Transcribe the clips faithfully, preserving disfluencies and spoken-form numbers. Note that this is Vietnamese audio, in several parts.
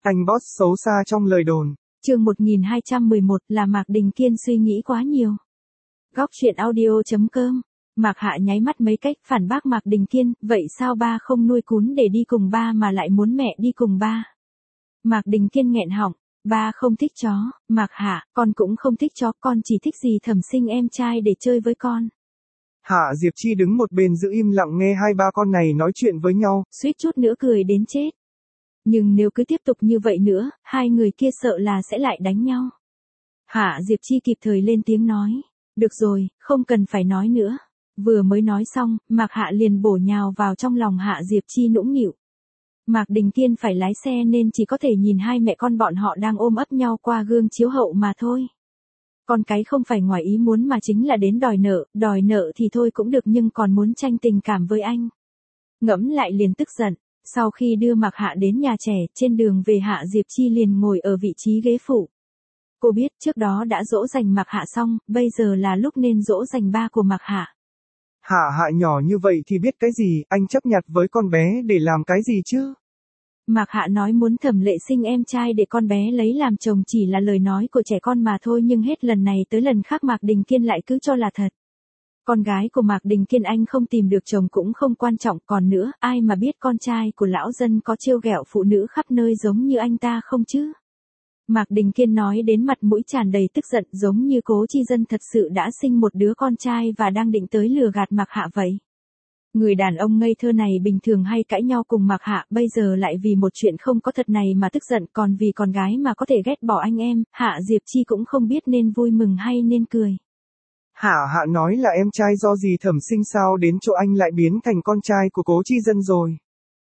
Anh boss xấu xa trong lời đồn. Chương một nghìn hai trăm mười một là Mạc Đình Kiên suy nghĩ quá nhiều. Góc truyện audio chấm com. Mạc Hạ nháy mắt mấy cách phản bác Mạc Đình Kiên, vậy sao ba không nuôi cún để đi cùng ba mà lại muốn mẹ đi cùng ba? Mạc Đình Kiên nghẹn họng, ba không thích chó, Mạc Hạ, con cũng không thích chó, con chỉ thích gì Thẩm Sinh em trai để chơi với con. Hạ Diệp Chi đứng một bên giữ im lặng nghe hai ba con này nói chuyện với nhau, suýt chút nữa cười đến chết. Nhưng nếu cứ tiếp tục như vậy nữa, hai người kia sợ là sẽ lại đánh nhau. Hạ Diệp Chi kịp thời lên tiếng nói, được rồi, không cần phải nói nữa. Vừa mới nói xong, Mạc Hạ liền bổ nhào vào trong lòng Hạ Diệp Chi nũng nịu. Mạc Đình Kiên phải lái xe nên chỉ có thể nhìn hai mẹ con bọn họ đang ôm ấp nhau qua gương chiếu hậu mà thôi. Con cái không phải ngoài ý muốn mà chính là đến đòi nợ, đòi nợ thì thôi cũng được nhưng còn muốn tranh tình cảm với anh. Ngẫm lại liền tức giận. Sau khi đưa Mạc Hạ đến nhà trẻ, trên đường về Hạ Diệp Chi liền ngồi ở vị trí ghế phụ. Cô biết trước đó đã dỗ dành Mạc Hạ xong, bây giờ là lúc nên dỗ dành ba của Mạc Hạ. Hạ Hạ nhỏ như vậy thì biết cái gì, anh chấp nhặt với con bé để làm cái gì chứ? Mạc Hạ nói muốn Thẩm Lệ sinh em trai để con bé lấy làm chồng chỉ là lời nói của trẻ con mà thôi nhưng hết lần này tới lần khác Mạc Đình Kiên lại cứ cho là thật. Con gái của Mạc Đình Kiên anh không tìm được chồng cũng không quan trọng, còn nữa, ai mà biết con trai của lão dân có trêu ghẹo phụ nữ khắp nơi giống như anh ta không chứ? Mạc Đình Kiên nói đến mặt mũi tràn đầy tức giận giống như Cố Chi Dân thật sự đã sinh một đứa con trai và đang định tới lừa gạt Mạc Hạ vậy. Người đàn ông ngây thơ này bình thường hay cãi nhau cùng Mạc Hạ, bây giờ lại vì một chuyện không có thật này mà tức giận, còn vì con gái mà có thể ghét bỏ anh em, Hạ Diệp Chi cũng không biết nên vui mừng hay nên cười. Hạ Hạ nói là em trai do gì Thẩm Sinh sao đến chỗ anh lại biến thành con trai của Cố Chi Dân rồi.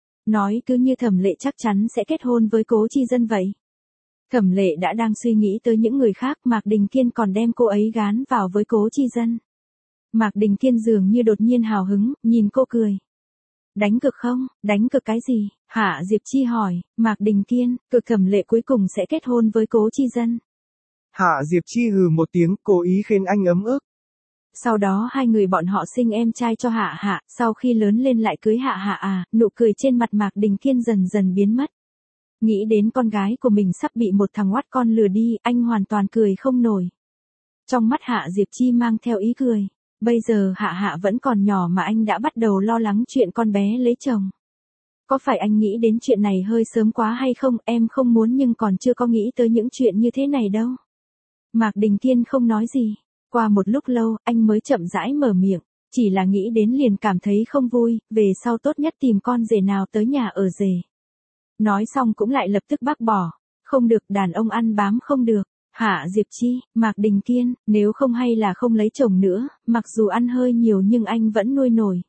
Nói cứ như Thẩm Lệ chắc chắn sẽ kết hôn với Cố Chi Dân vậy. Thẩm Lệ đã đang suy nghĩ tới những người khác, Mạc Đình Kiên còn đem cô ấy gán vào với Cố Chi Dân. Mạc Đình Kiên dường như đột nhiên hào hứng, nhìn cô cười. Đánh cược không? Đánh cược cái gì? Hạ Diệp Chi hỏi. Mạc Đình Kiên, cược Thẩm Lệ cuối cùng sẽ kết hôn với Cố Chi Dân. Hạ Diệp Chi hừ một tiếng, cố ý khiến anh ấm ức. Sau đó hai người bọn họ sinh em trai cho Hạ Hạ, sau khi lớn lên lại cưới Hạ Hạ à, nụ cười trên mặt Mạc Đình Kiên dần dần biến mất. Nghĩ đến con gái của mình sắp bị một thằng oát con lừa đi, anh hoàn toàn cười không nổi. Trong mắt Hạ Diệp Chi mang theo ý cười. Bây giờ Hạ Hạ vẫn còn nhỏ mà anh đã bắt đầu lo lắng chuyện con bé lấy chồng. Có phải anh nghĩ đến chuyện này hơi sớm quá hay không? Em không muốn nhưng còn chưa có nghĩ tới những chuyện như thế này đâu. Mạc Đình Kiên không nói gì. Qua một lúc lâu, anh mới chậm rãi mở miệng. Chỉ là nghĩ đến liền cảm thấy không vui, về sau tốt nhất tìm con rể nào tới nhà ở rể. Nói xong cũng lại lập tức bác bỏ. Không được, đàn ông ăn bám không được. Hạ Diệp Chi, Mạc Đình Kiên, nếu không hay là không lấy chồng nữa, mặc dù ăn hơi nhiều nhưng anh vẫn nuôi nổi.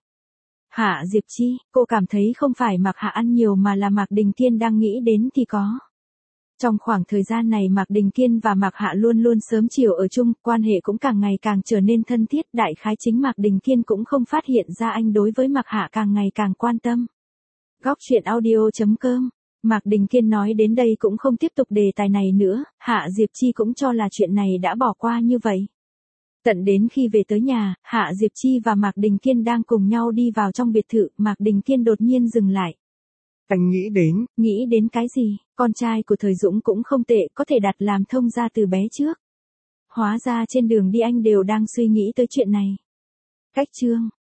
Hạ Diệp Chi, cô cảm thấy không phải Mạc Hạ ăn nhiều mà là Mạc Đình Kiên đang nghĩ đến thì có. Trong khoảng thời gian này Mạc Đình Kiên và Mạc Hạ luôn luôn sớm chiều ở chung, quan hệ cũng càng ngày càng trở nên thân thiết, đại khái chính Mạc Đình Kiên cũng không phát hiện ra anh đối với Mạc Hạ càng ngày càng quan tâm. Góc truyện audio chấm com. Mạc Đình Kiên nói đến đây cũng không tiếp tục đề tài này nữa, Hạ Diệp Chi cũng cho là chuyện này đã bỏ qua như vậy. Tận đến khi về tới nhà, Hạ Diệp Chi và Mạc Đình Kiên đang cùng nhau đi vào trong biệt thự, Mạc Đình Kiên đột nhiên dừng lại. Anh nghĩ đến. Nghĩ đến cái gì? Con trai của Thời Dũng cũng không tệ, có thể đặt làm thông gia từ bé trước. Hóa ra trên đường đi anh đều đang suy nghĩ tới chuyện này. Cách chương.